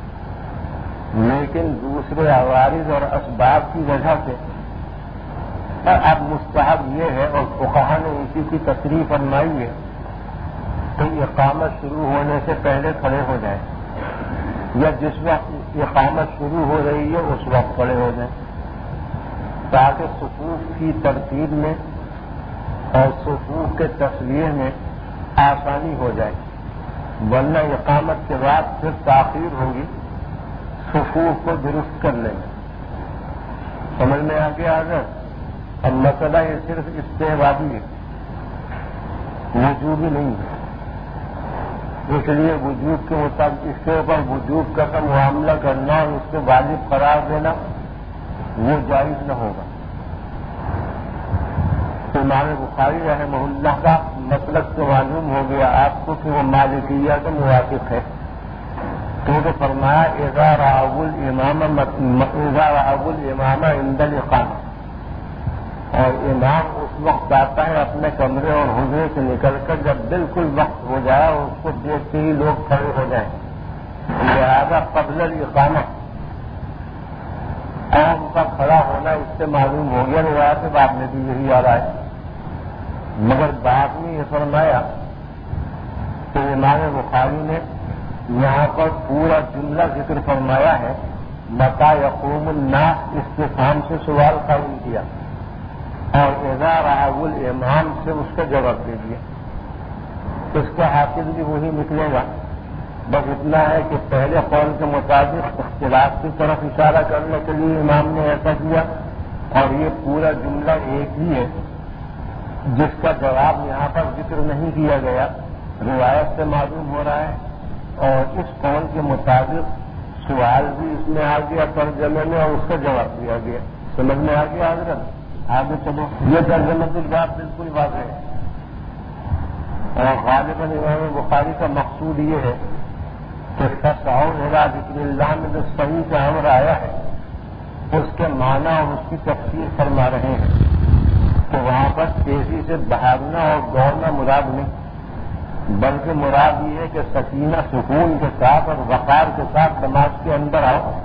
لیکن دوسرے عوارض اور اسباب کی وجہ سے اب مستحب یہ ہے، اور فقہا نے اسی کی تصریح فرمائی ہے کہ اقامت شروع ہونے سے پہلے کھڑے ہو جائیں، یا جس وقت اقامت شروع ہو رہی ہے اس وقت کھڑے ہو جائیں، تاکہ صفوف کی ترتیب میں اور صفوف کے تصویر میں آسانی ہو جائے، ورنہ اقامت کے بعد پھر تاخیر ہوگی، صفوف کو درست کر لیں گے۔ سمجھ میں آ گیا حضرت؟ اب مسئلہ یہ صرف استحبابی ہے، وجوبی نہیں ہے، اس لیے وجوب کے مطابق اس کے اوپر وجوب کا معاملہ کرنا اور اس کو واجب قرار دینا وہ جائز نہ ہوگا۔ امام بخاری رحمہ اللہ کا مطلب تو معلوم ہو گیا آپ کو کہ وہ مالکیہ کے موافق ہے، کیونکہ فرمایا اذا رأوا الامام اذا رأوا الامام عند الاقامہ، اور امام اس وقت آتا ہے اپنے کمرے اور حجرے سے نکل کر جب بالکل وقت ہو جائے اور اس کو دیکھتے ہی لوگ کھڑے ہو جائیں، لہذا قبل الاقامہ اور ان کا کھڑا ہونا اس سے معلوم ہو گیا روایت بعد میں بھی یہی آ رہا ہے، مگر بعد میں یہ فرمایا کہ امام بخاری نے یہاں پر پورا جملہ ذکر فرمایا ہے، متی یقوم الناس استفہام سے سوال قائم کیا اور اذا رأوا الامام سے اس کا جواب دے دیا۔ اس کا حافظ بھی وہی نکلے گا، بس اتنا ہے کہ پہلے قول کے مطابق اختلاف کی طرف اشارہ کرنے کے لیے امام نے ایسا کیا، اور یہ پورا جملہ ایک ہی ہے جس کا جواب یہاں پر ذکر نہیں کیا گیا، روایت سے معلوم ہو رہا ہے، اور اس قول کے مطابق سوال بھی اس میں آ گیا ترجمے میں اور اس کا جواب دیا گیا۔ سمجھ میں آ گیا حضرت؟ آگے چلو، یہ ترجمہ کی بات بالکل واضح ہے، اور غالباً امام بخاری کا مقصود یہ ہے کہ فسعوا الی ذکر اللہ میں جو صحیح کا امر آیا ہے اس کے معنی اور اس کی تفسیر فرما رہے ہیں کہ وہاں پر تیزی سے بھاگنا اور دوڑنا مراد نہیں، بلکہ مراد یہ ہے کہ سکینہ سکون کے ساتھ اور وقار کے ساتھ نماز کے اندر آؤ